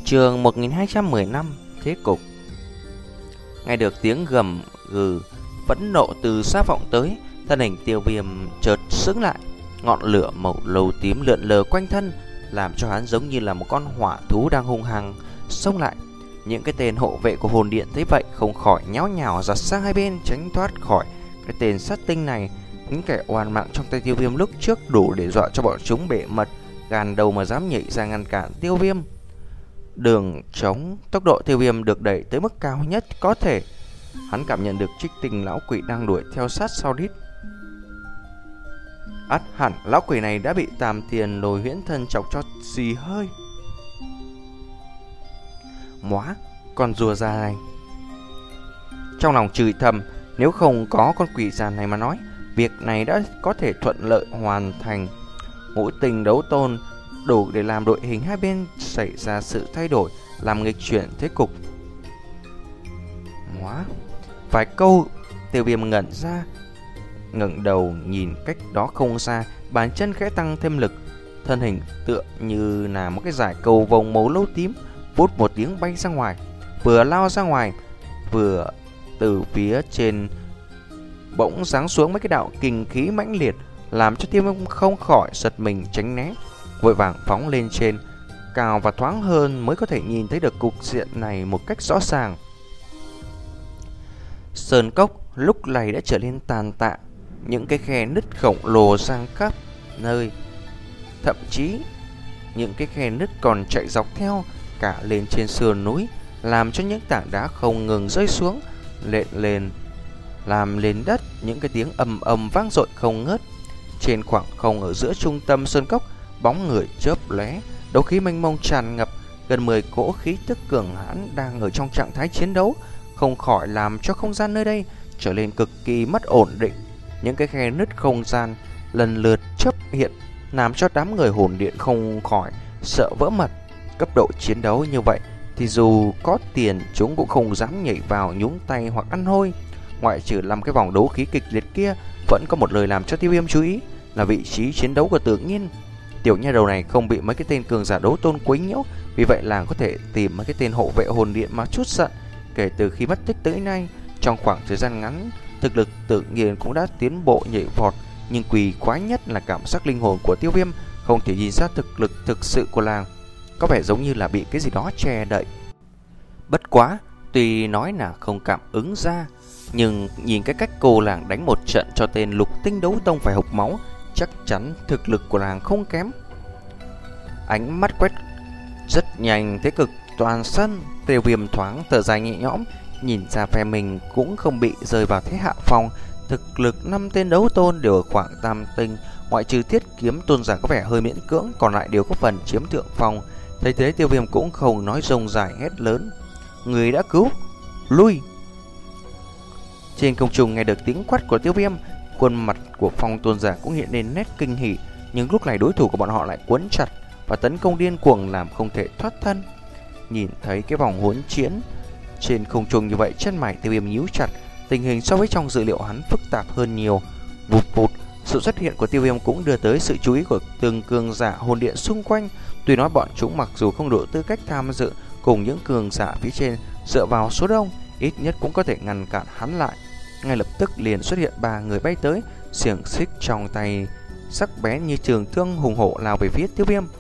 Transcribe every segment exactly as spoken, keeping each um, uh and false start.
Chương một nghìn hai trăm mười lăm. Thế cục. Nghe được tiếng gầm gừ phẫn nộ từ xa vọng tới, thân hình Tiêu Viêm chợt sững lại. Ngọn lửa màu lầu tím lượn lờ quanh thân, làm cho hắn giống như là một con hỏa thú đang hung hăng xông lại. Những cái tên hộ vệ của hồn điện thấy vậy không khỏi nháo nhào giật sang hai bên, tránh thoát khỏi cái tên sát tinh này. Những kẻ oan mạng trong tay Tiêu Viêm lúc trước đủ để dọa cho bọn chúng bể mật, gàn đầu mà dám nhảy ra ngăn cản Tiêu Viêm. Đường trống, tốc độ Tiêu Viêm được đẩy tới mức cao nhất có thể. Hắn cảm nhận được Trích Tinh lão quỷ đang đuổi theo sát sau đít. Ắt hẳn lão quỷ này đã bị Tam Tiền Lôi Huyễn Thân chọc cho xì hơi. Móa, con rùa già này. Trong lòng chửi thầm, nếu không có con quỷ già này mà nói, việc này đã có thể thuận lợi hoàn thành. Ngũ tình đấu tôn đủ để làm đội hình hai bên xảy ra sự thay đổi, làm nghịch chuyển thế cục. Móa, vài câu Tiêu Viêm ngẩn ra, ngẩng đầu nhìn cách đó không xa, bàn chân khẽ tăng thêm lực, thân hình tựa như là một cái dải cầu vồng màu lâu tím, vút một tiếng bay ra ngoài, vừa lao ra ngoài, vừa từ phía trên bỗng giáng xuống mấy cái đạo kình khí mãnh liệt, làm cho Tiêu Viêm không khỏi giật mình tránh né, vội vàng phóng lên trên cao và thoáng hơn mới có thể nhìn thấy được cục diện này một cách rõ ràng. Sơn cốc lúc này đã trở nên tàn tạ, những cái khe nứt khổng lồ sang khắp nơi, thậm chí những cái khe nứt còn chạy dọc theo cả lên trên sườn núi, làm cho những tảng đá không ngừng rơi xuống, lện lên làm lên đất những cái tiếng ầm ầm vang dội không ngớt. Trên khoảng không ở giữa trung tâm sơn cốc, bóng người chớp lóe, đấu khí mênh mông tràn ngập, gần mười cỗ khí tức cường hãn đang ở trong trạng thái chiến đấu, không khỏi làm cho không gian nơi đây trở nên cực kỳ mất ổn định. Những cái khe nứt không gian lần lượt chớp hiện, làm cho đám người hồn điện không khỏi sợ vỡ mật. Cấp độ chiến đấu như vậy thì dù có tiền chúng cũng không dám nhảy vào nhúng tay hoặc ăn hôi. Ngoại trừ làm cái vòng đấu khí kịch liệt kia, vẫn có một lời làm cho Tiêu Viêm chú ý là vị trí chiến đấu của Tự Nhiên. Tiểu nha đầu này không bị mấy cái tên cường giả đấu tôn quấy nhiễu, vì vậy làng có thể tìm mấy cái tên hộ vệ hồn điện mà chút giận. Kể từ khi mất tích tới nay, trong khoảng thời gian ngắn, thực lực Tự Nhiên cũng đã tiến bộ nhảy vọt, nhưng quỷ quái nhất là cảm giác linh hồn của Tiêu Viêm không thể nhìn ra thực lực thực sự của làng, có vẻ giống như là bị cái gì đó che đậy. Bất quá, tuy nói là không cảm ứng ra, nhưng nhìn cái cách cô làng đánh một trận cho tên Lục Tinh Đấu Tông phải hộc máu, chắc chắn thực lực của làng không kém. Ánh mắt quét rất nhanh thế cực toàn sân, Tiêu Viêm thoáng thở dài nhẹ nhõm, nhìn ra phe mình cũng không bị rơi vào thế hạ phong. Thực lực năm tên đấu tôn đều ở khoảng tam tinh, ngoại trừ Thiết Kiếm tôn giả có vẻ hơi miễn cưỡng, còn lại đều có phần chiếm thượng phong. Thấy thế Tiêu Viêm cũng không nói rông dài, hét lớn: người đã cứu, lui! Trên không trung nghe được tiếng quát của Tiêu Viêm, khuôn mặt của Phong tôn giả cũng hiện lên nét kinh hỉ, nhưng lúc này đối thủ của bọn họ lại quấn chặt và tấn công điên cuồng làm không thể thoát thân. Nhìn thấy cái vòng hỗn chiến trên không trung như vậy, chân mày Tiêu Viêm nhíu chặt, tình hình so với trong dự liệu hắn phức tạp hơn nhiều. Vụt vụt, sự xuất hiện của Tiêu Viêm cũng đưa tới sự chú ý của từng cường giả hồn điện xung quanh. Tuy nói bọn chúng mặc dù không đủ tư cách tham dự cùng những cường giả phía trên, dựa vào số đông ít nhất cũng có thể ngăn cản hắn lại. Ngay lập tức liền xuất hiện ba người bay tới, xiềng xích trong tay sắc bén như trường thương hùng hổ lao về phía Tiêu Viêm.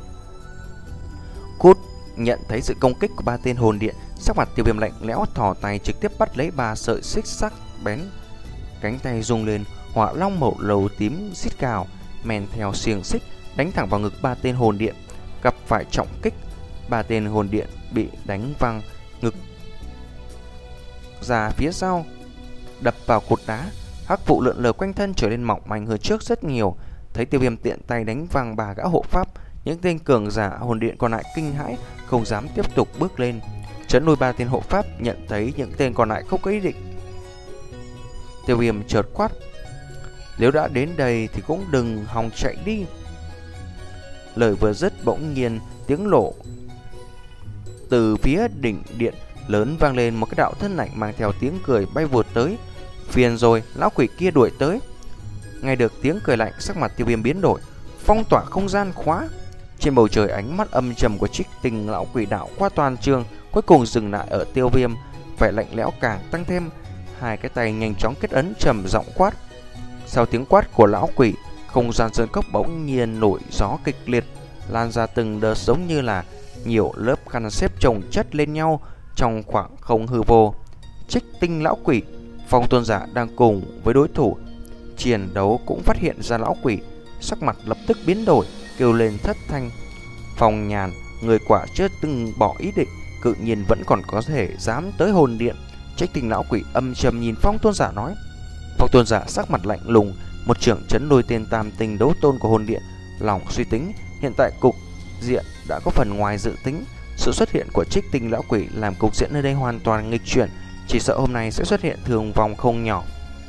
Cút! Nhận thấy sự công kích của ba tên hồn điện, sắc mặt Tiêu Viêm lạnh lẽo, thò tay trực tiếp bắt lấy ba sợi xích sắc bén. Cánh tay rung lên, hỏa long màu lầu tím rít cào, men theo xiềng xích đánh thẳng vào ngực ba tên hồn điện. Gặp phải trọng kích, ba tên hồn điện bị đánh văng ngực ra phía sau, đập vào cột đá. Hắc vụ lượn lờ quanh thân trở nên mỏng manh hơn trước rất nhiều. Thấy Tiêu Viêm tiện tay đánh văng ba gã hộ pháp, những tên cường giả hồn điện còn lại kinh hãi, không dám tiếp tục bước lên. Chấn lui ba tên hộ pháp, nhận thấy những tên còn lại không có ý định. Tiêu Viêm chợt quát: nếu đã đến đây thì cũng đừng hòng chạy đi. Lời vừa dứt, bỗng nhiên tiếng lộ từ phía đỉnh điện lớn vang lên, một cái đạo thân ảnh mang theo tiếng cười bay vụt tới. Phiền rồi, lão quỷ kia đuổi tới. Nghe được tiếng cười lạnh, sắc mặt Tiêu Viêm biến đổi. Phong tỏa không gian khóa. Trên bầu trời, ánh mắt âm trầm của Trích Tinh lão quỷ đảo qua toàn trường, cuối cùng dừng lại ở Tiêu Viêm. Vẻ lạnh lẽo càng tăng thêm, hai cái tay nhanh chóng kết ấn trầm giọng quát. Sau tiếng quát của lão quỷ, không gian sơn cốc bỗng nhiên nổi gió kịch liệt, lan ra từng đợt giống như là nhiều lớp khăn xếp chồng chất lên nhau trong khoảng không hư vô. Trích Tinh lão quỷ, Phong tôn giả đang cùng với đối thủ chiến đấu cũng phát hiện ra lão quỷ, sắc mặt lập tức biến đổi, kêu lên thất thanh. Phong Nhàn, người quả chưa từng bỏ ý định, cự nhiên vẫn còn có thể dám tới hồn điện. Trích Tinh lão quỷ âm trầm nhìn Phong tôn giả nói. Phong tôn giả sắc mặt lạnh lùng, một trưởng chấn đôi tên tam tinh đấu tôn của hồn điện, lòng suy tính hiện tại cục diện đã có phần ngoài dự tính. Sự xuất hiện của Trích Tinh lão quỷ làm cục diện nơi đây hoàn toàn nghịch chuyển, chỉ sợ hôm nay sẽ xuất hiện thương vong không nhỏ.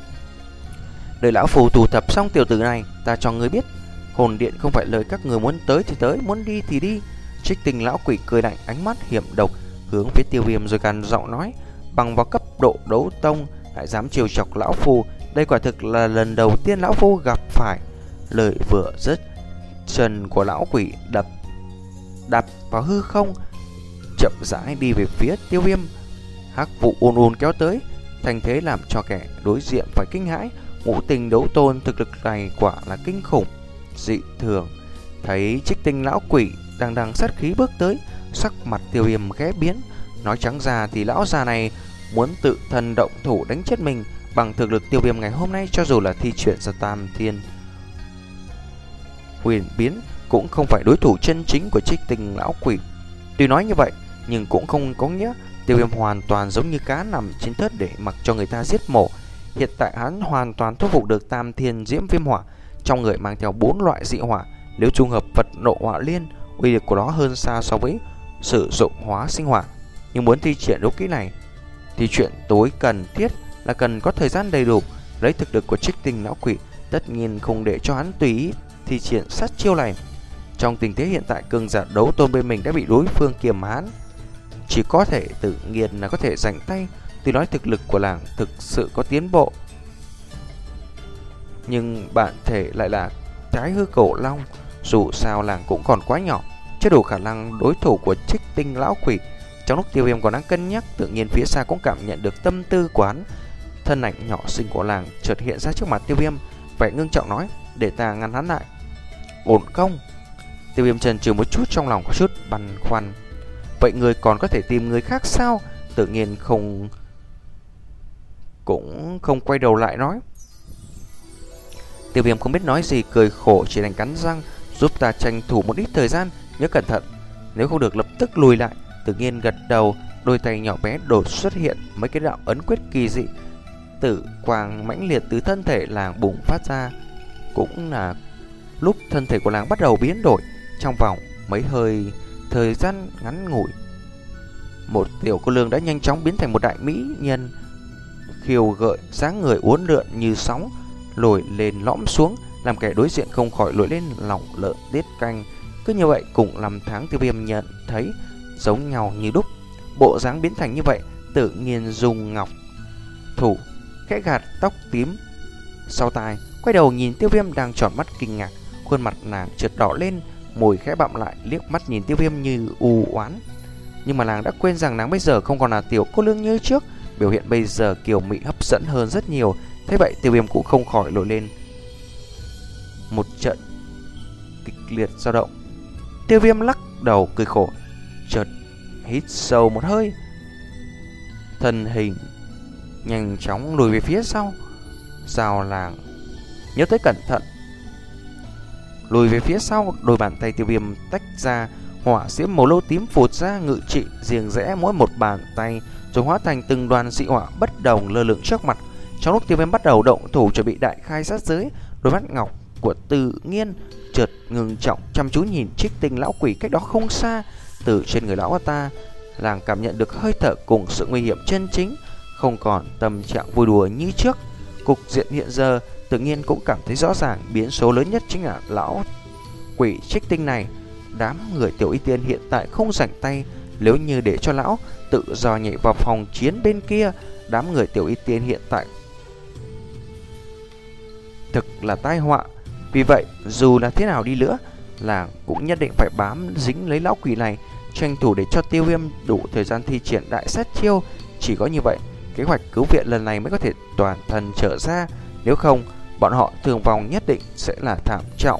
Đợi lão phù thu thập xong tiểu tử này, ta cho ngươi biết, hồn điện không phải lời các người muốn tới thì tới, muốn đi thì đi. Trích Tinh lão quỷ cười lạnh, ánh mắt hiểm độc hướng phía Tiêu Viêm rồi gằn giọng nói. Bằng vào cấp độ đấu tông lại dám trêu chọc lão phu, đây quả thực là lần đầu tiên lão phu gặp phải. Lời vừa dứt, chân của lão quỷ đập đập vào hư không, chậm rãi đi về phía Tiêu Viêm. Hắc vụ ùn ùn kéo tới, thành thế làm cho kẻ đối diện phải kinh hãi. Ngũ tinh đấu tôn thực lực này quả là kinh khủng dị thường. Thấy Trích Tinh lão quỷ đang đang sát khí bước tới, sắc mặt Tiêu Viêm khẽ biến. Nói trắng ra thì lão già này muốn tự thân động thủ đánh chết mình. Bằng thực lực Tiêu Viêm ngày hôm nay, cho dù là thi chuyển ra tam thiên huyền biến cũng không phải đối thủ chân chính của Trích Tinh lão quỷ. Tuy nói như vậy, nhưng cũng không có nghĩa Tiêu Viêm hoàn toàn giống như cá nằm trên thớt để mặc cho người ta giết mổ. Hiện tại hắn hoàn toàn thu phục được tam thiên diễm viêm hỏa, trong người mang theo bốn loại dị hỏa. Nếu trùng hợp vật nộ hỏa liên, uy lực của nó hơn xa so với sử dụng hóa sinh hỏa. Nhưng muốn thi triển đấu kỹ này thì chuyện tối cần thiết là cần có thời gian đầy đủ. Lấy thực lực của Trích Tinh lão quỷ, tất nhiên không để cho hắn tùy ý thi triển sát chiêu này. Trong tình thế hiện tại, cường giả đấu tôn bên mình đã bị đối phương kiềm hãm, chỉ có thể tự nhiên là có thể giành tay. Tuy nói thực lực của làng thực sự có tiến bộ, nhưng bản thể lại là Thái Hư Cổ Long. Dù sao làng cũng còn quá nhỏ, chưa đủ khả năng đối thủ của Trích Tinh lão quỷ. Trong lúc Tiêu Viêm còn đang cân nhắc, tự nhiên phía xa cũng cảm nhận được tâm tư quán. Thân ảnh nhỏ xinh của làng chợt hiện ra trước mặt Tiêu Viêm, vẻ ngưng trọng nói. Để ta ngăn hắn lại. Ổn không? Tiêu Viêm chần chừ một chút, trong lòng có chút băn khoăn. Vậy người còn có thể tìm người khác sao? Tự nhiên không cũng không quay đầu lại nói. Tiêu Viêm không biết nói gì, cười khổ chỉ đành cắn răng. Giúp ta tranh thủ một ít thời gian, nhớ cẩn thận, nếu không được lập tức lùi lại. Tự nhiên gật đầu, đôi tay nhỏ bé đột xuất hiện mấy cái đạo ấn quyết kỳ dị. Tử quang mãnh liệt từ thân thể làng bùng phát ra. Cũng là lúc thân thể của làng bắt đầu biến đổi. Trong vòng mấy hơi thời gian ngắn ngủi, một tiểu cô lương đã nhanh chóng biến thành một đại mỹ nhân, khiêu gợi, dáng người uốn lượn như sóng, lồi lên lõm xuống, làm kẻ đối diện không khỏi nổi lên lòng lợn tiết canh. Cứ như vậy, cùng năm tháng Tiêu Viêm nhận thấy giống nhau như đúc. Bộ dáng biến thành như vậy, tự nhiên dùng ngọc thủ khẽ gạt tóc tím sau tai, quay đầu nhìn Tiêu Viêm đang tròn mắt kinh ngạc. Khuôn mặt nàng chợt đỏ lên, môi khẽ bặm lại, liếc mắt nhìn Tiêu Viêm như u oán. Nhưng mà nàng đã quên rằng nàng bây giờ không còn là tiểu cô nương như trước, biểu hiện bây giờ kiều mị hấp dẫn hơn rất nhiều. Thế vậy Tiêu Viêm cũng không khỏi nổi lên một trận kịch liệt dao động. Tiêu Viêm lắc đầu cười khổ, chợt hít sâu một hơi, thân hình nhanh chóng lùi về phía sau. Giao làng nhớ tới cẩn thận, lùi về phía sau. Đôi bàn tay Tiêu Viêm tách ra, hỏa diễm màu lâu tím phụt ra, ngự trị riêng rẽ mỗi một bàn tay, rồi hóa thành từng đoàn dị hỏa bất đồng lơ lửng trước mặt. Trong lúc Tiêu Viêm bắt đầu động thủ chuẩn bị đại khai sát giới, đôi mắt ngọc của Tự Nhiên chợt ngừng trọng chăm chú nhìn Trích Tinh lão quỷ cách đó không xa. Từ trên người lão ta, làng cảm nhận được hơi thở cùng sự nguy hiểm chân chính, không còn tâm trạng vui đùa như trước. Cục diện hiện giờ, Tự Nhiên cũng cảm thấy rõ ràng biến số lớn nhất chính là lão quỷ Trích Tinh này. Đám người Tiểu Y Tiên hiện tại không rảnh tay, nếu như để cho lão tự do nhảy vào phòng chiến bên kia, đám người Tiểu Y Tiên hiện tại thực là tai họa. Vì vậy, dù là thế nào đi nữa, làng cũng nhất định phải bám dính lấy lão quỷ này, tranh thủ để cho Tiêu Viêm đủ thời gian thi triển đại sát chiêu. Chỉ có như vậy, kế hoạch cứu viện lần này mới có thể toàn thân trở ra. Nếu không, bọn họ thương vong nhất định sẽ là thảm trọng.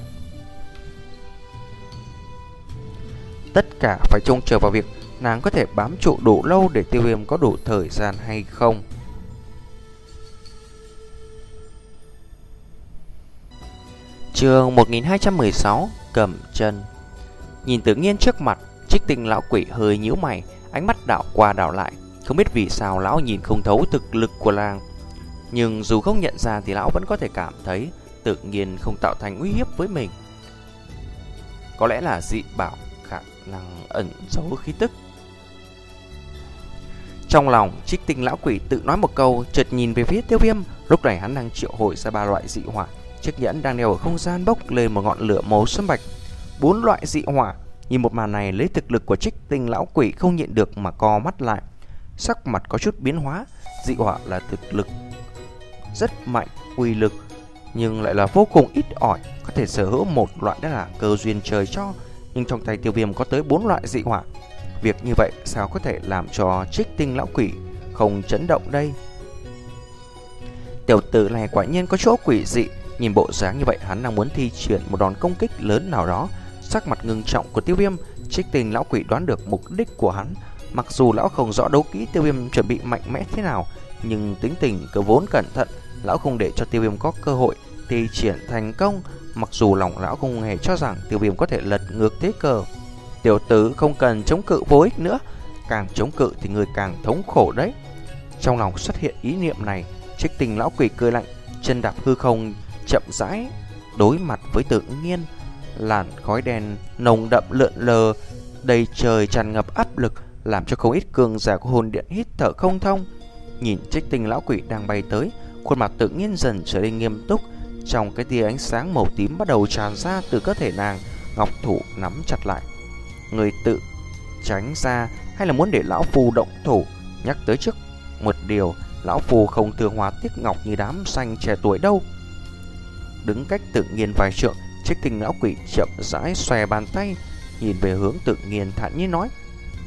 Tất cả phải trông chờ vào việc nàng có thể bám trụ đủ lâu để Tiêu Viêm có đủ thời gian hay không. Chương một nghìn hai trăm mười sáu, Cầm Chân. Nhìn Tự Nhiên trước mặt, Trích Tinh lão quỷ hơi nhíu mày, ánh mắt đảo qua đảo lại. Không biết vì sao lão nhìn không thấu thực lực của làng, nhưng dù không nhận ra thì lão vẫn có thể cảm thấy Tự Nhiên không tạo thành uy hiếp với mình. Có lẽ là dị bảo khả năng ẩn giấu khí tức. Trong lòng, Trích Tinh lão quỷ tự nói một câu, chợt nhìn về phía Tiêu Viêm. Lúc này hắn đang triệu hồi ra ba loại dị hỏa. Chiếc nhẫn đang đeo ở không gian bốc lên một ngọn lửa màu sẫm bạch. Bốn loại dị hỏa. Nhìn một màn này, lấy thực lực của Trích Tinh lão quỷ không nhịn được mà co mắt lại. Sắc mặt có chút biến hóa. Dị hỏa là thực lực rất mạnh, uy lực, nhưng lại là vô cùng ít ỏi. Có thể sở hữu một loại đó là cơ duyên trời cho, nhưng trong tay Tiêu Viêm có tới bốn loại dị hỏa. Việc như vậy sao có thể làm cho Trích Tinh lão quỷ không chấn động đây? Tiểu tử này quả nhiên có chỗ quỷ dị. Nhìn bộ dáng như vậy, hắn đang muốn thi triển một đòn công kích lớn nào đó. Sắc mặt ngưng trọng của Tiêu Viêm, Trích Tinh lão quỷ đoán được mục đích của hắn. Mặc dù lão không rõ đấu kỹ Tiêu Viêm chuẩn bị mạnh mẽ thế nào, nhưng tính tình cứ vốn cẩn thận, lão không để cho Tiêu Viêm có cơ hội thi triển thành công. Mặc dù lòng lão không hề cho rằng Tiêu Viêm có thể lật ngược thế cờ. Tiểu tử không cần chống cự vô ích nữa, càng chống cự thì người càng thống khổ đấy. Trong lòng xuất hiện ý niệm này, Trích Tinh lão quỷ cười lạnh, chân đạp hư không chậm rãi đối mặt với Tự Nhiên. Làn khói đen nồng đậm lượn lờ đầy trời tràn ngập áp lực, làm cho không ít cường giả của hồn điện hít thở không thông. Nhìn Trích Tinh lão quỷ đang bay tới, khuôn mặt Tự Nhiên dần trở nên nghiêm túc. Trong cái tia ánh sáng màu tím bắt đầu tràn ra từ cơ thể nàng, ngọc thủ nắm chặt lại. Người tự tránh ra hay là muốn để lão phu động thủ? Nhắc tới trước một điều, lão phu không thường hóa tiếc ngọc như đám xanh trẻ tuổi đâu. Đứng cách Tự Nhiên vài trượng, Trích Tinh lão quỷ chậm rãi xòe bàn tay, nhìn về hướng Tự Nhiên thản nhiên nói: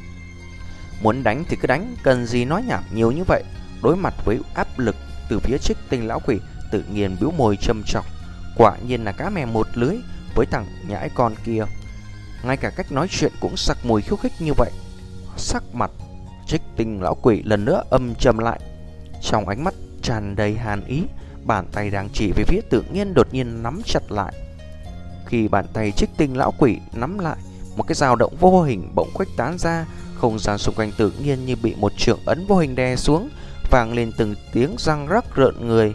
muốn đánh thì cứ đánh, cần gì nói nhảm nhiều như vậy? Đối mặt với áp lực từ phía Trích Tinh lão quỷ, Tự Nhiên bĩu môi châm chọc. Quả nhiên là cá mè một lưới với thằng nhãi con kia, ngay cả cách nói chuyện cũng sặc mùi khiêu khích như vậy. Sắc mặt Trích Tinh lão quỷ lần nữa âm trầm lại, trong ánh mắt tràn đầy hàn ý. Bàn tay đang chỉ về phía Tự Nhiên đột nhiên nắm chặt lại. Khi bàn tay Trích Tinh lão quỷ nắm lại, một cái dao động vô hình bỗng khuếch tán ra. Không gian xung quanh Tự Nhiên như bị một chưởng ấn vô hình đè xuống, vang lên từng tiếng răng rắc rợn người.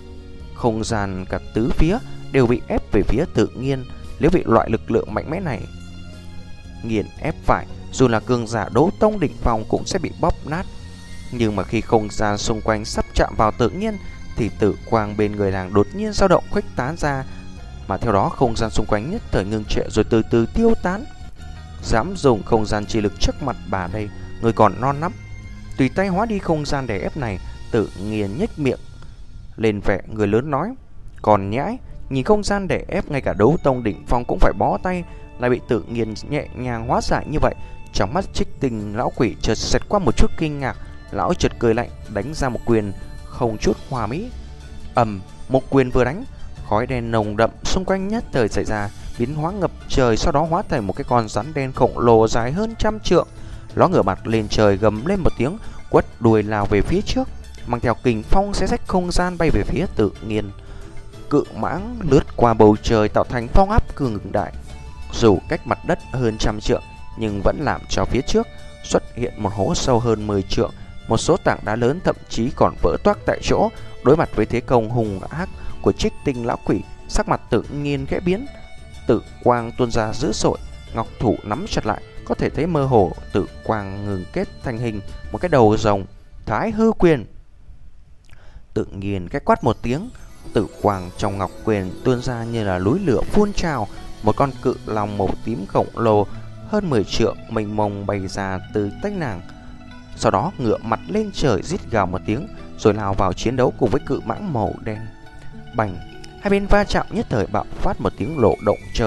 Không gian cả tứ phía đều bị ép về phía Tự Nhiên. Nếu bị loại lực lượng mạnh mẽ này nghiền ép phải, dù là cường giả đấu tông đỉnh phong cũng sẽ bị bóp nát. Nhưng mà khi không gian xung quanh sắp chạm vào Tự Nhiên, thì tử quang bên người nàng đột nhiên dao động khuếch tán ra, mà theo đó không gian xung quanh nhất thời ngưng trệ rồi từ từ tiêu tán. Dám dùng không gian chi lực trước mặt bà đây, người còn non lắm. Tùy tay hóa đi không gian đè ép này, Tự Nhiên nhếch miệng lên vẻ người lớn nói: còn nhãi, nhìn không gian đè ép ngay cả đấu tông đỉnh phong cũng phải bó tay, lại bị Tự Nhiên nhẹ nhàng hóa giải như vậy. Trong mắt Trích Tinh lão quỷ chợt xẹt qua một chút kinh ngạc, lão chợt cười lạnh đánh ra một quyền không chút hòa mỹ. Ầm, một quyền vừa đánh, khói đen nồng đậm xung quanh nhất thời xảy ra biến hóa ngập trời, sau đó hóa thành một cái con rắn đen khổng lồ dài hơn trăm trượng. Nó ngửa mặt lên trời gầm lên một tiếng, quất đuôi lao về phía trước, mang theo kình phong xé rách không gian bay về phía Tự Nhiên. Cự mãng lướt qua bầu trời tạo thành phong áp cường đại, dù cách mặt đất hơn trăm trượng nhưng vẫn làm cho phía trước xuất hiện một hố sâu hơn mười trượng. Một số tảng đá lớn thậm chí còn vỡ toác tại chỗ. Đối mặt với thế công hung ác của Trích Tinh lão quỷ, sắc mặt Tự Nhiên khẽ biến, tự quang tuôn ra dữ dội, ngọc thủ nắm chặt lại, có thể thấy mơ hồ tự quang ngừng kết thành hình một cái đầu rồng. Thái hư quyền. Tự Nhiên cái quát một tiếng, tự quang trong ngọc quyền tuôn ra như là núi lửa phun trào. Một con cự long màu tím khổng lồ hơn mười trượng mênh mông bay ra từ tay nàng, sau đó ngửa mặt lên trời rít gào một tiếng rồi lao vào chiến đấu cùng với cự mãng màu đen. Bành, hai bên va chạm nhất thời bạo phát một tiếng lộ động trời,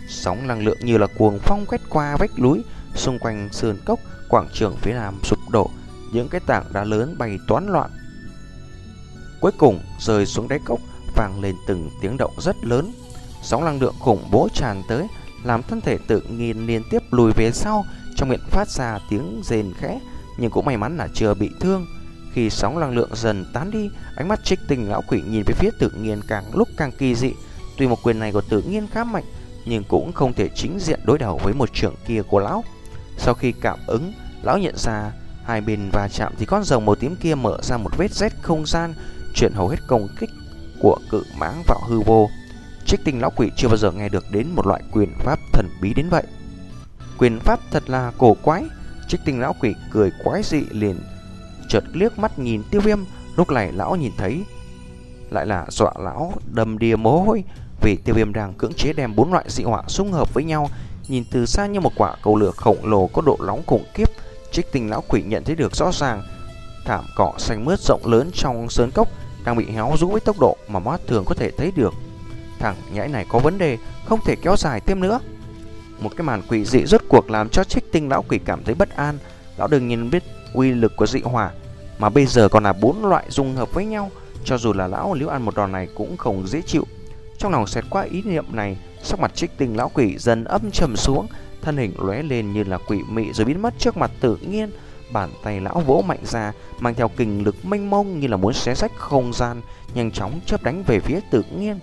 Sóng năng lượng như là cuồng phong quét qua vách núi, xung quanh sơn cốc, quảng trường phía nam sụp đổ, những cái tảng đá lớn bay toán loạn. Cuối cùng rơi xuống đáy cốc, vang lên từng tiếng động rất lớn. Sóng năng lượng khủng bố tràn tới, làm thân thể tự nhiên liên tiếp lùi về sau, trong miệng phát ra tiếng rền khẽ, nhưng cũng may mắn là chưa bị thương. Khi sóng năng lượng dần tán đi, ánh mắt Trích Tinh lão quỷ nhìn về phía Tự Nhiên càng lúc càng kỳ dị. Tuy một quyền này của Tự Nhiên khá mạnh, nhưng cũng không thể chính diện đối đầu với một trường kia của lão. Sau khi cảm ứng, lão nhận ra hai bên va chạm thì con rồng màu tím kia mở ra một vết rách không gian, chuyển hầu hết công kích của cự mãng vào hư vô. Trích Tinh lão quỷ chưa bao giờ nghe được đến một loại quyền pháp thần bí đến vậy. Quyền pháp thật là cổ quái. Trích Tinh lão quỷ cười quái dị liền chợt liếc mắt nhìn Tiêu Viêm. Lúc này lão nhìn thấy lại là dọa lão đầm đìa mồ hôi, vì Tiêu Viêm đang cưỡng chế đem bốn loại dị hỏa xung hợp với nhau, nhìn từ xa như một quả cầu lửa khổng lồ có độ nóng khủng khiếp. Trích Tinh lão quỷ nhận thấy được rõ ràng thảm cỏ xanh mướt rộng lớn trong sơn cốc đang bị héo rũ với tốc độ mà mắt thường có thể thấy được. Thằng nhãi này có vấn đề, không thể kéo dài thêm nữa. Một cái màn quỷ dị rốt cuộc làm cho Trích Tinh lão quỷ cảm thấy bất an. Lão đương nhiên biết uy lực của dị hỏa, mà bây giờ còn là bốn loại dung hợp với nhau, cho dù là lão nếu ăn một đòn này cũng không dễ chịu. Trong lòng xẹt qua ý niệm này, sắc mặt Trích Tinh lão quỷ dần âm trầm xuống, thân hình lóe lên như là quỷ mị rồi biến mất trước mặt Tự Nhiên. Bàn tay lão vỗ mạnh ra, mang theo kình lực mênh mông như là muốn xé rách không gian, nhanh chóng chớp đánh về phía Tự Nhiên.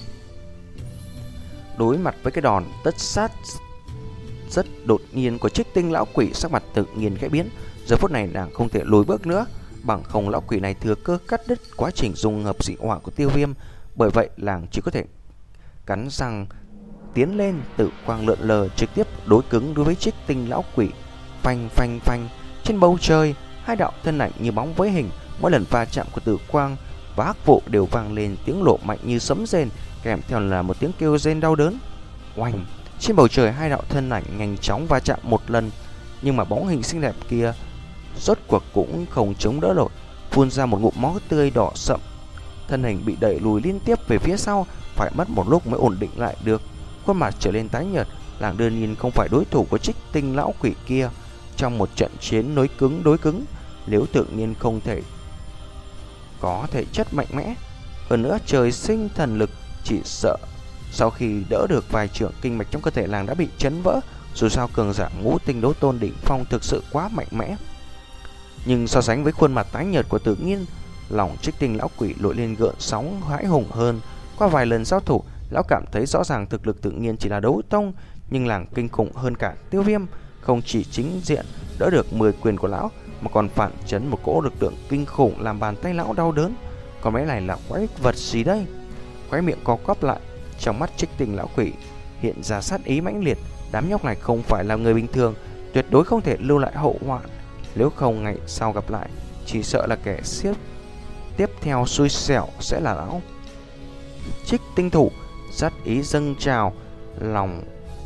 Đối mặt với cái đòn tất sát rất đột nhiên của Trích Tinh lão quỷ, sắc mặt Tự Nhiên khẽ biến. Giờ phút này nàng không thể lùi bước nữa, bằng không lão quỷ này thừa cơ cắt đứt quá trình dung hợp dị hỏa của Tiêu Viêm. Bởi vậy nàng chỉ có thể cắn răng tiến lên, tự quang lượn lờ trực tiếp đối cứng đối với Trích Tinh lão quỷ. Phanh phanh phanh, trên bầu trời hai đạo thân ảnh như bóng với hình, mỗi lần va chạm của tử quang và hắc vụ đều vang lên tiếng nổ mạnh như sấm rền, kèm theo là một tiếng kêu rên đau đớn. Oanh! Trên bầu trời hai đạo thân ảnh nhanh chóng va chạm một lần, nhưng mà bóng hình xinh đẹp kia rốt cuộc cũng không chống đỡ nổi, phun ra một ngụm máu tươi đỏ sậm. Thân hình bị đẩy lùi liên tiếp về phía sau, phải mất một lúc mới ổn định lại được. Khuôn mặt trở lên tái nhợt, nàng đương nhiên không phải đối thủ của Trích Tinh lão quỷ kia. Trong một trận chiến đối cứng đối cứng, nếu Tự Nhiên không thể có thể chất mạnh mẽ, hơn nữa trời sinh thần lực, chỉ sợ sau khi đỡ được vài trường kinh mạch trong cơ thể nàng đã bị chấn vỡ. Dù sao cường giả ngũ tinh đấu tôn đỉnh phong thực sự quá mạnh mẽ. Nhưng so sánh với khuôn mặt tái nhợt của Tự Nhiên, lòng Trích Tinh lão quỷ nổi lên gợn sóng hãi hùng hơn. Qua vài lần giao thủ, lão cảm thấy rõ ràng thực lực Tự Nhiên chỉ là đấu tông, nhưng nàng kinh khủng hơn cả Tiêu Viêm. Không chỉ chính diện đỡ được mười quyền của lão, mà còn phản chấn một cỗ lực lượng kinh khủng làm bàn tay lão đau đớn. Còn mấy này là quái vật gì đây? Khóe miệng co quắp lại, trong mắt Trích Tinh lão quỷ hiện ra sát ý mãnh liệt. Đám nhóc này không phải là người bình thường, tuyệt đối không thể lưu lại hậu hoạn. Nếu không ngày sau gặp lại, chỉ sợ là kẻ siết tiếp theo xui xẻo sẽ là lão. Trích Tinh thủ, sát ý dâng trào, lòng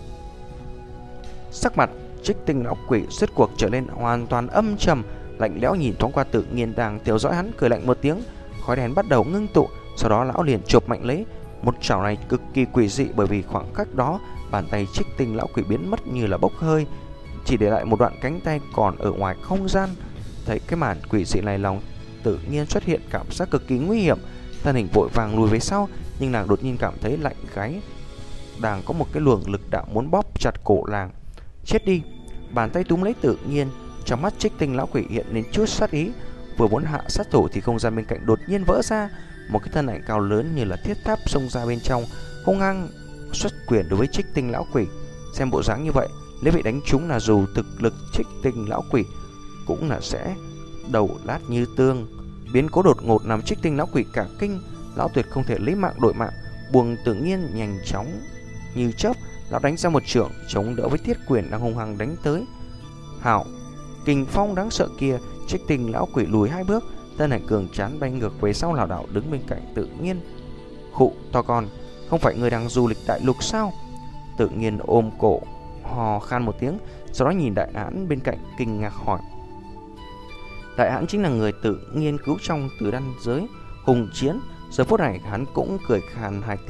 sắc mặt Trích Tinh lão quỷ rốt cuộc trở nên hoàn toàn âm trầm, lạnh lẽo nhìn thoáng qua Tự Nhiên đang theo dõi hắn, cười lạnh một tiếng. Khói đen bắt đầu ngưng tụ, sau đó lão liền chộp mạnh lấy. Một chảo này cực kỳ quỷ dị, bởi vì khoảng cách đó bàn tay Trích Tinh lão quỷ biến mất như là bốc hơi, chỉ để lại một đoạn cánh tay còn ở ngoài không gian. Thấy cái màn quỷ dị này, lòng Tự Nhiên xuất hiện cảm giác cực kỳ nguy hiểm, thân hình vội vàng lùi về sau, nhưng nàng đột nhiên cảm thấy lạnh gáy, đang có một cái luồng lực đạo muốn bóp chặt cổ nàng. Chết đi! Bàn tay túm lấy Tự Nhiên, trong mắt Trích Tinh lão quỷ hiện lên chút sát ý, vừa muốn hạ sát thủ thì không gian bên cạnh đột nhiên vỡ ra, một cái thân ảnh cao lớn như là thiết tháp xông ra bên trong, hung hăng xuất quyền đối với Trích Tinh lão quỷ. Xem bộ dáng như vậy, nếu bị đánh trúng là dù thực lực Trích Tinh lão quỷ cũng là sẽ đầu lát như tương. Biến cố đột ngột làm Trích Tinh lão quỷ cả kinh, lão tuyệt không thể lấy mạng đổi mạng, buông Tự Nhiên nhanh chóng như chớp, lão đánh ra một chưởng chống đỡ với thiết quyền đang hung hăng đánh tới. Hảo, kình phong đáng sợ kia! Trích Tinh lão quỷ lùi hai bước, thân ảnh cường tráng bay ngược về sau, lảo đảo đứng bên cạnh Tự Nhiên. Khụ to con, không phải người đang du lịch đại lục sao? Tự Nhiên ôm cổ hò khan một tiếng, sau đó nhìn Đại Hãn bên cạnh kinh ngạc hỏi. Đại Hãn chính là người Tự Nhiên cứu trong Tử Đan giới hùng chiến. Giờ phút này hắn cũng cười khan hai tiếng,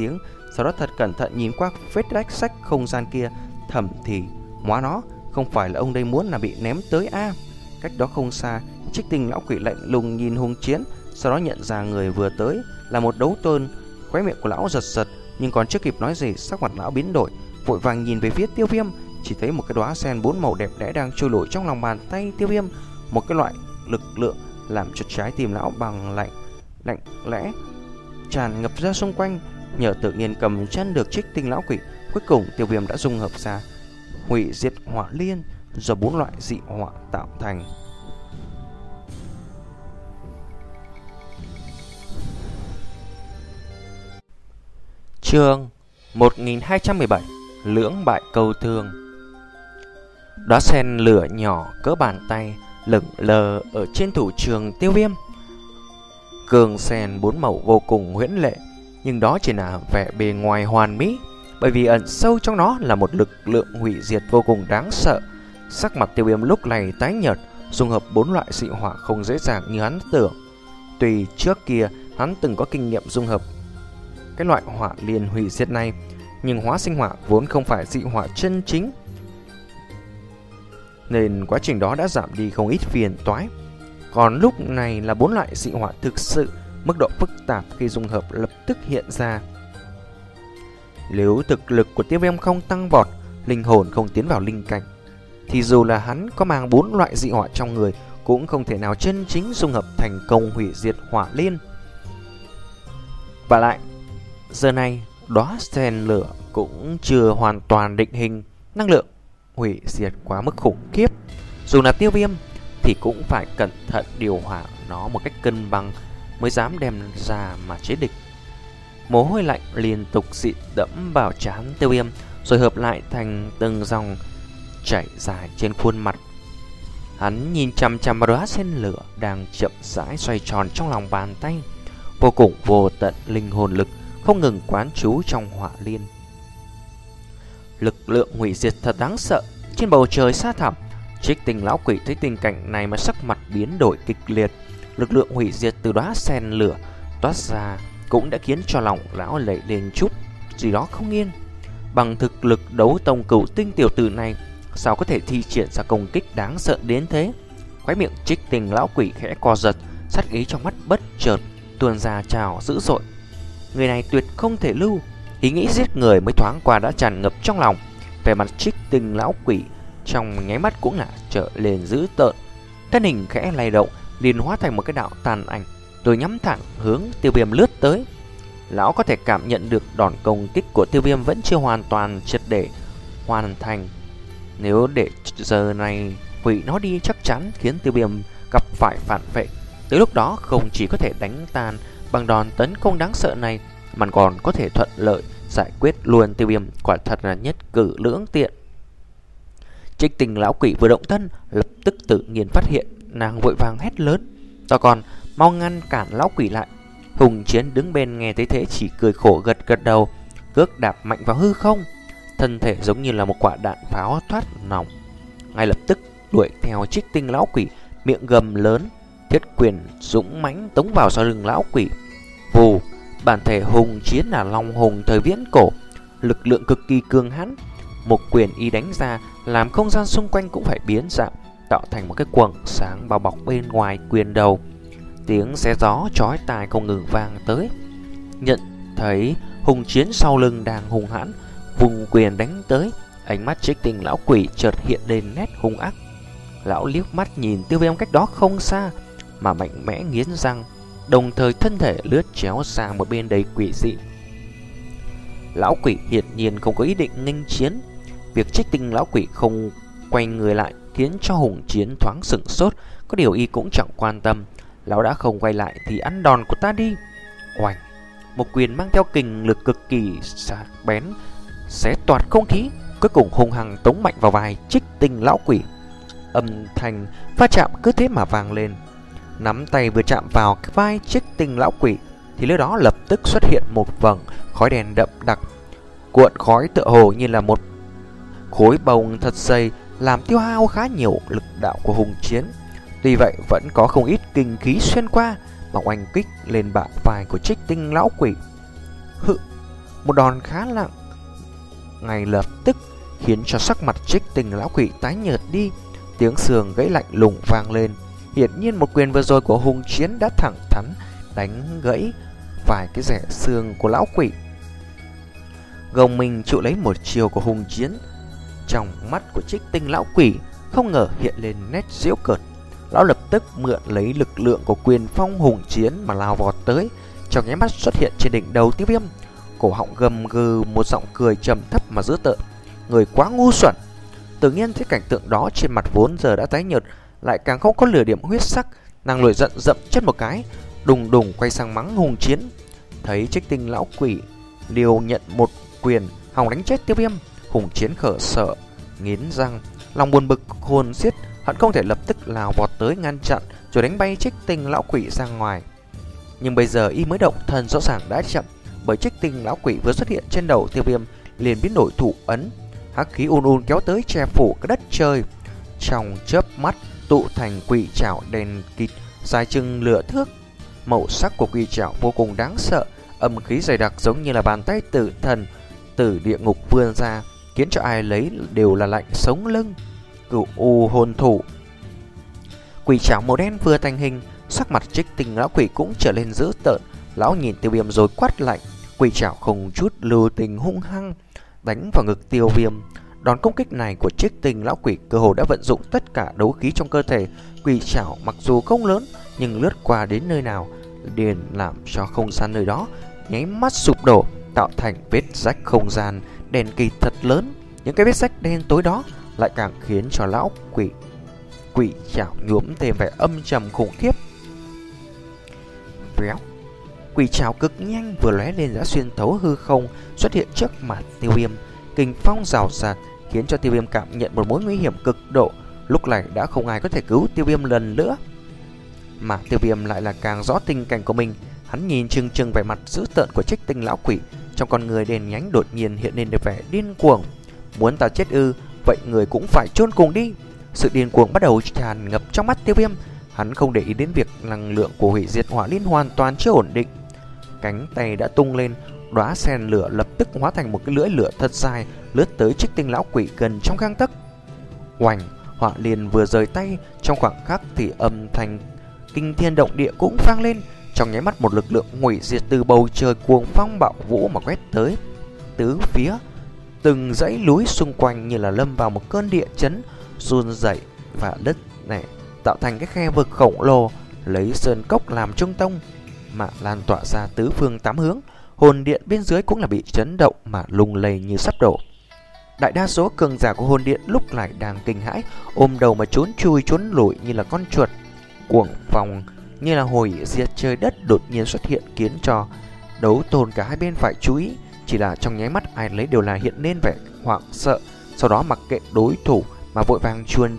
sau đó thật cẩn thận nhìn qua vết rách sách không gian kia, thầm thì hóa nó, không phải là ông đây muốn là bị ném tới a. À. Cách đó không xa, Trích Tinh lão quỷ lạnh lùng nhìn Hùng Chiến, sau đó nhận ra người vừa tới là một đấu tôn. Khóe miệng của lão giật giật, nhưng còn chưa kịp nói gì, sắc mặt lão biến đổi, vội vàng nhìn về phía Tiêu Viêm, chỉ thấy một cái đóa sen bốn màu đẹp đẽ đang trôi nổi trong lòng bàn tay Tiêu Viêm, một cái loại lực lượng làm cho trái tim lão bằng lạnh lạnh lẽ tràn ngập ra xung quanh. Nhờ tự nhiên cầm chân được Trích Tinh lão quỷ, cuối cùng Tiêu Viêm đã dung hợp ra hủy diệt hỏa liên do bốn loại dị hỏa tạo thành. Chương một nghìn hai trăm mười bảy, lưỡng bại câu thương. Đóa sen lửa nhỏ cỡ bàn tay lững lờ ở trên thủ trường Tiêu Viêm. Cường sen bốn màu vô cùng huyễn lệ, nhưng đó chỉ là vẻ bề ngoài hoàn mỹ, bởi vì ẩn sâu trong nó là một lực lượng hủy diệt vô cùng đáng sợ. Sắc mặt Tiêu Viêm lúc này tái nhợt, dung hợp bốn loại dị hỏa không dễ dàng như hắn tưởng. Tuy trước kia hắn từng có kinh nghiệm dung hợp cái loại hỏa liên hủy diệt này, nhưng hóa sinh hỏa vốn không phải dị hỏa chân chính, nên quá trình đó đã giảm đi không ít phiền toái. Còn lúc này là bốn loại dị hỏa thực sự, mức độ phức tạp khi dung hợp lập tức hiện ra. Nếu thực lực của Tiêu Viêm không tăng vọt, linh hồn không tiến vào linh cảnh, thì dù là hắn có mang bốn loại dị hỏa trong người cũng không thể nào chân chính dung hợp thành công hủy diệt hỏa liên. Và lại, giờ này đóa sen lửa cũng chưa hoàn toàn định hình, năng lượng hủy diệt quá mức khủng khiếp. Dù là Tiêu Viêm thì cũng phải cẩn thận điều hòa nó một cách cân bằng mới dám đem ra mà chế địch. Mồ hôi lạnh liên tục dị đẫm vào trán Tiêu Viêm, rồi hợp lại thành từng dòng chảy dài trên khuôn mặt. Hắn nhìn chằm chằm vào đóa sen lửa đang chậm rãi xoay tròn trong lòng bàn tay, vô cùng vô tận linh hồn lực không ngừng quán trú trong hỏa liên. Lực lượng hủy diệt thật đáng sợ. Trên bầu trời xa thẳm, Trích Tinh lão quỷ thấy tình cảnh này mà sắc mặt biến đổi kịch liệt. Lực lượng hủy diệt từ đóa sen lửa toát ra cũng đã khiến cho lòng lão lẩy lên chút gì đó không yên. Bằng thực lực đấu tông cửu tinh tiểu tử này, sao có thể thi triển ra công kích đáng sợ đến thế? Khóe miệng Trích Tinh lão quỷ khẽ co giật, sát ý trong mắt bất chợt tuôn ra trào dữ dội. Người này tuyệt không thể lưu. Ý nghĩ giết người mới thoáng qua đã tràn ngập trong lòng. Về mặt Trích Tinh lão quỷ trong nháy mắt cũng là trở lên dữ tợn, thân hình khẽ lay động, liền hóa thành một cái đạo tàn ảnh, rồi nhắm thẳng hướng Tiêu Viêm lướt tới. Lão có thể cảm nhận được đòn công kích của Tiêu Viêm vẫn chưa hoàn toàn triệt để hoàn thành. Nếu để giờ này hủy nó đi, chắc chắn khiến Tiêu Viêm gặp phải phản vệ. Tới lúc đó không chỉ có thể đánh tan bằng đòn tấn công đáng sợ này, mà còn có thể thuận lợi giải quyết luôn Tiêu Viêm, quả thật là nhất cử lưỡng tiện. Trích Tinh lão quỷ vừa động thân, lập tức tự nhiên phát hiện, nàng vội vàng hét lớn: "To con, mau ngăn cản lão quỷ lại!" Hùng Chiến đứng bên nghe thấy thế chỉ cười khổ gật gật đầu, cước đạp mạnh vào hư không, thân thể giống như là một quả đạn pháo thoát nòng, ngay lập tức đuổi theo Trích Tinh lão quỷ, miệng gầm lớn, thiết quyền dũng mãnh tống vào sau lưng lão quỷ. Vù, bản thể Hùng Chiến là long hùng thời viễn cổ, lực lượng cực kỳ cường hãn. Một quyền y đánh ra làm không gian xung quanh cũng phải biến dạng, tạo thành một cái quầng sáng bao bọc bên ngoài quyền đầu. Tiếng xé gió chói tai không ngừng vang tới. Nhận thấy Hùng Chiến sau lưng đang hung hãn vùng quyền đánh tới, ánh mắt Trích Tinh lão quỷ chợt hiện lên nét hung ác. Lão liếc mắt nhìn Tiêu Viêm cách đó không xa mà mạnh mẽ nghiến răng, đồng thời thân thể lướt chéo sang một bên đầy quỷ dị. Lão quỷ hiển nhiên không có ý định nghênh chiến. Việc Trích Tinh lão quỷ không quay người lại khiến cho Hùng Chiến thoáng sửng sốt, có điều y cũng chẳng quan tâm. Lão đã không quay lại thì ăn đòn của ta đi. Oành, một quyền mang theo kình lực cực kỳ sắc bén xé toạc không khí, cuối cùng hung hăng tống mạnh vào vai Trích Tinh lão quỷ. Âm thanh va chạm cứ thế mà vang lên. Nắm tay vừa chạm vào cái vai Trích Tinh lão quỷ thì lúc đó lập tức xuất hiện một vầng khói đen đậm đặc, cuộn khói tựa hồ như là một khối bông thật dày, làm tiêu hao khá nhiều lực đạo của Hùng Chiến. Tuy vậy vẫn có không ít kinh khí xuyên qua mà oanh kích lên bả vai của Trích Tinh lão quỷ. Hự, một đòn khá nặng ngay lập tức khiến cho sắc mặt Trích Tinh lão quỷ tái nhợt đi, tiếng xương gãy lạnh lùng vang lên. Hiển nhiên một quyền vừa rồi của Hùng Chiến đã thẳng thắn đánh gãy vài cái rẻ xương của lão quỷ. Gồng mình chịu lấy một chiều của Hùng Chiến, trong mắt của Trích Tinh lão quỷ không ngờ hiện lên nét giễu cợt. Lão lập tức mượn lấy lực lượng của quyền phong Hùng Chiến mà lao vọt tới, trong nháy mắt xuất hiện trên đỉnh đầu Tiêu Viêm, cổ họng gầm gừ một giọng cười trầm thấp mà dữ tợn. Người quá ngu xuẩn. Tự nhiên thấy cảnh tượng đó, trên mặt vốn giờ đã tái nhợt lại càng không có lửa điểm huyết sắc, nàng nổi giận dậm chân một cái, đùng đùng quay sang mắng Hùng Chiến. Thấy Trích Tinh lão quỷ liều nhận một quyền hòng đánh chết Tiêu Viêm, Hùng Chiến khở sợ nghiến răng, lòng buồn bực hồn xiết, hận không thể lập tức lao vọt tới ngăn chặn rồi đánh bay Trích Tinh lão quỷ ra ngoài. Nhưng bây giờ y mới động thân rõ ràng đã chậm, bởi Trích Tinh lão quỷ vừa xuất hiện trên đầu Tiêu Viêm liền biến đổi thủ ấn, hắc khí un un kéo tới che phủ cái đất trời, trong chớp mắt tụ thành quỷ trảo đen kịt dài chừng lửa thước. Màu sắc của quỷ trảo vô cùng đáng sợ, âm khí dày đặc giống như là bàn tay tử thần từ địa ngục vươn ra, khiến cho ai lấy đều là lạnh sống lưng. Cửu u hồn thủ. Quỷ trảo màu đen vừa thành hình, sắc mặt Trích Tinh lão quỷ cũng trở lên dữ tợn. Lão nhìn Tiêu Viêm rồi quát lạnh, quỷ trảo không chút lưu tình hung hăng đánh vào ngực Tiêu Viêm. Đòn công kích này của Trích Tinh lão quỷ cơ hồ đã vận dụng tất cả đấu khí trong cơ thể. Quỷ trảo mặc dù không lớn nhưng lướt qua đến nơi nào liền làm cho không gian nơi đó nháy mắt sụp đổ, tạo thành vết rách không gian đen kịt thật lớn. Những cái vết rách đen tối đó lại càng khiến cho lão quỷ quỷ trảo nhuốm thêm vẻ âm trầm khủng khiếp. Véo, quỷ trảo cực nhanh vừa lóe lên đã xuyên thấu hư không, xuất hiện trước mặt Tiêu Viêm. Kình phong rào rạt khiến cho Tiêu Viêm cảm nhận một mối nguy hiểm cực độ. Lúc này đã không ai có thể cứu Tiêu Viêm lần nữa, mà Tiêu Viêm lại là càng rõ tình cảnh của mình. Hắn nhìn chừng chừng vẻ mặt dữ tợn của Trích Tinh lão quỷ, trong con người đèn nhánh đột nhiên hiện lên được vẻ điên cuồng. Muốn ta chết ư? Vậy người cũng phải chôn cùng đi. Sự điên cuồng bắt đầu tràn ngập trong mắt Tiêu Viêm. Hắn không để ý đến việc năng lượng của hủy diệt hỏa liên hoàn toàn chưa ổn định. Cánh tay đã tung lên, đóa sen lửa lập tức hóa thành một cái lưỡi lửa thật dài, lướt tới Trích Tinh lão quỷ gần trong gang tấc. Oành, hỏa liên vừa rời tay, trong khoảng khắc thì âm thanh kinh thiên động địa cũng vang lên. Trong nháy mắt một lực lượng hủy diệt từ bầu trời cuồng phong bạo vũ mà quét tới tứ phía. Từng dãy núi xung quanh như là lâm vào một cơn địa chấn, run rẩy và đất này tạo thành cái khe vực khổng lồ, lấy sơn cốc làm trung tâm mà lan tỏa ra tứ phương tám hướng. Hồn điện bên dưới cũng là bị chấn động mà lung lay như sắp đổ. Đại đa số cường giả của hồn điện lúc này đang kinh hãi, ôm đầu mà trốn chui trốn lủi như là con chuột. Cuồng phong như là hủy diệt trời đất đột nhiên xuất hiện, khiến cho đấu tôn cả hai bên phải chú ý. Chỉ là trong nháy mắt ai lấy đều là hiện lên vẻ hoảng sợ, sau đó mặc kệ đối thủ mà vội vàng chuồn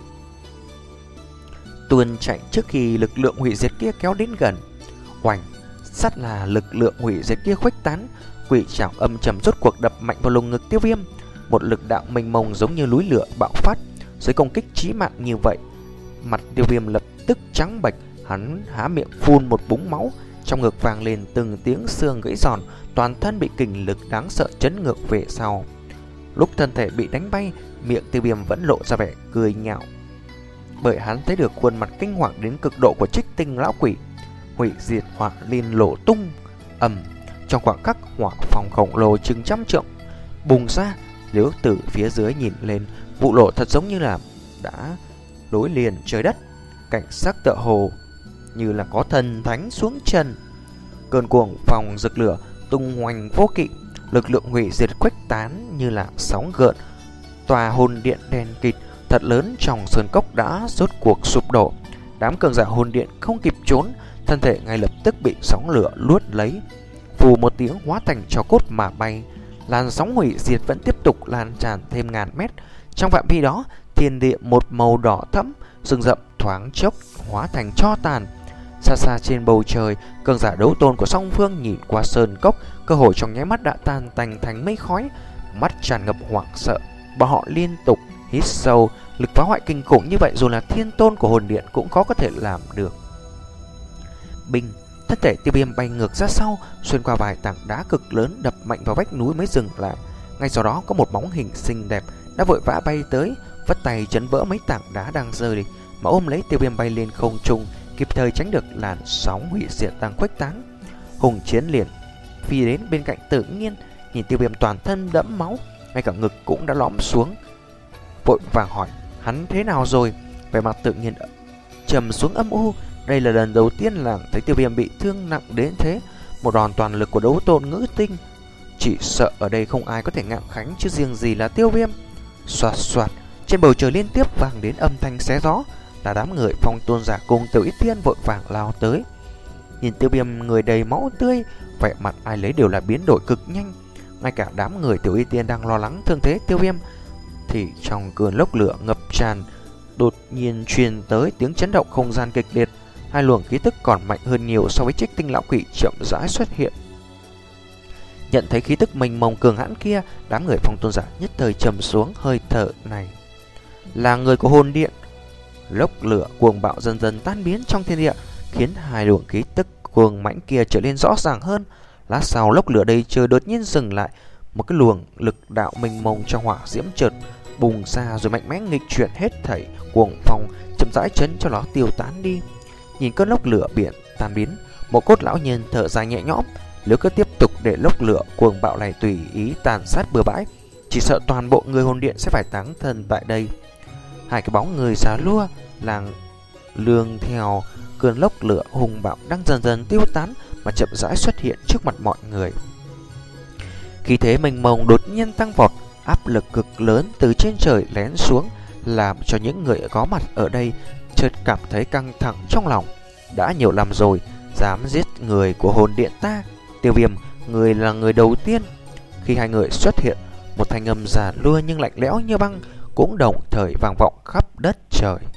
tuôn chạy trước khi lực lượng hủy diệt kia kéo đến gần. Oành, sát là lực lượng hủy diệt kia khuếch tán, quỷ trảo âm trầm rốt cuộc đập mạnh vào lồng ngực Tiêu Viêm. Một lực đạo mênh mông giống như núi lửa bạo phát. Dưới công kích chí mạng như vậy, mặt Tiêu Viêm lập tức trắng bệch, hắn há miệng phun một búng máu, trong ngực vang lên từng tiếng xương gãy giòn, toàn thân bị kình lực đáng sợ chấn ngược về sau. Lúc thân thể bị đánh bay, miệng Tiêu Viêm vẫn lộ ra vẻ cười nhạo, bởi hắn thấy được khuôn mặt kinh hoàng đến cực độ của Trích Tinh lão quỷ. Hủy diệt hỏa liên lộ tung ầm, trong khoảng khắc hỏa phòng khổng lồ chừng trăm trượng bùng ra. Nếu từ phía dưới nhìn lên, vụ nổ thật giống như là đã đối liền trời đất, cảnh sắc tựa hồ như là có thần thánh xuống chân. Cơn cuồng phong rực lửa tung hoành vô kỵ, lực lượng hủy diệt khuếch tán như là sóng gợn. Tòa hồn điện đen kịt thật lớn trong sơn cốc đã rốt cuộc sụp đổ. Đám cường giả hồn điện không kịp trốn, thân thể ngay lập tức bị sóng lửa luốt lấy, phù một tiếng hóa thành tro cốt mà bay. Làn sóng hủy diệt vẫn tiếp tục lan tràn thêm ngàn mét. Trong phạm vi đó, thiên địa một màu đỏ thẫm, rừng rậm thoáng chốc hóa thành tro tàn. Xa xa trên bầu trời, cường giả đấu tôn của song phương nhìn qua sơn cốc, cơ hội trong nháy mắt đã tan tành thành mây khói, mắt tràn ngập hoảng sợ. Bọn họ liên tục hít sâu, lực phá hoại kinh khủng như vậy dù là thiên tôn của hồn điện cũng khó có thể làm được. Binh, Thân thể Tiêu Viêm bay ngược ra sau, xuyên qua vài tảng đá cực lớn, đập mạnh vào vách núi mới dừng lại. Ngay sau đó có một bóng hình xinh đẹp đã vội vã bay tới, vất tay chấn vỡ mấy tảng đá đang rơi đi, mà ôm lấy Tiêu Viêm bay lên không trung, kịp thời tránh được làn sóng hủy diệt đang khuếch tán. Hùng Chiến liền phi đến bên cạnh Tự Nhiên, nhìn Tiêu Viêm toàn thân đẫm máu, ngay cả ngực cũng đã lõm xuống, vội vàng hỏi hắn thế nào rồi. Vẻ mặt Tự Nhiên trầm xuống âm u. Đây là lần đầu tiên làng thấy Tiêu Viêm bị thương nặng đến thế. Một đòn toàn lực của đấu tôn ngữ tinh, chỉ sợ ở đây không ai có thể ngạo kháng, chứ riêng gì là Tiêu Viêm. Xoạt xoạt, trên bầu trời liên tiếp vang đến âm thanh xé gió, là đám người Phong Tôn giả cùng Tiểu Y Tiên vội vàng lao tới. Nhìn Tiêu Viêm người đầy máu tươi, vẻ mặt ai lấy đều là biến đổi cực nhanh. Ngay cả đám người Tiểu Y Tiên đang lo lắng thương thế Tiêu Viêm, thì trong cơn lốc lửa ngập tràn đột nhiên truyền tới tiếng chấn động không gian kịch liệt. Hai luồng khí tức còn mạnh hơn nhiều so với Trích Tinh lão quỷ chậm rãi xuất hiện. Nhận thấy khí tức mênh mông cường hãn kia, đám người Phong Tôn giả nhất thời trầm xuống hơi thở này. Là người của hồn điện. Lốc lửa cuồng bạo dần dần tan biến trong thiên địa, khiến hai luồng khí tức cuồng mãnh kia trở nên rõ ràng hơn. Lát sau, lốc lửa đầy trời đột nhiên dừng lại, một cái luồng lực đạo mênh mông trong hỏa diễm chợt bùng ra, rồi mạnh mẽ nghịch chuyển hết thảy cuồng phong, chậm rãi chấn cho nó tiêu tán đi. Nhìn cơn lốc lửa biển tan biến, một cốt lão nhân thở dài nhẹ nhõm. Nếu cứ tiếp tục để lốc lửa cuồng bạo này tùy ý tàn sát bừa bãi, chỉ sợ toàn bộ người hồn điện sẽ phải táng thân tại đây. Hai cái bóng người già lua làng lương theo cơn lốc lửa hùng bạo đang dần dần tiêu tán, mà chậm rãi xuất hiện trước mặt mọi người. Khí thế mênh mông đột nhiên tăng vọt, áp lực cực lớn từ trên trời lén xuống, làm cho những người có mặt ở đây chợt cảm thấy căng thẳng trong lòng. Đã nhiều năm rồi, dám giết người của hồn điện ta. Tiêu Viêm, người là người đầu tiên. Khi hai người xuất hiện, một thanh âm già lua nhưng lạnh lẽo như băng cũng đồng thời vang vọng khắp đất trời.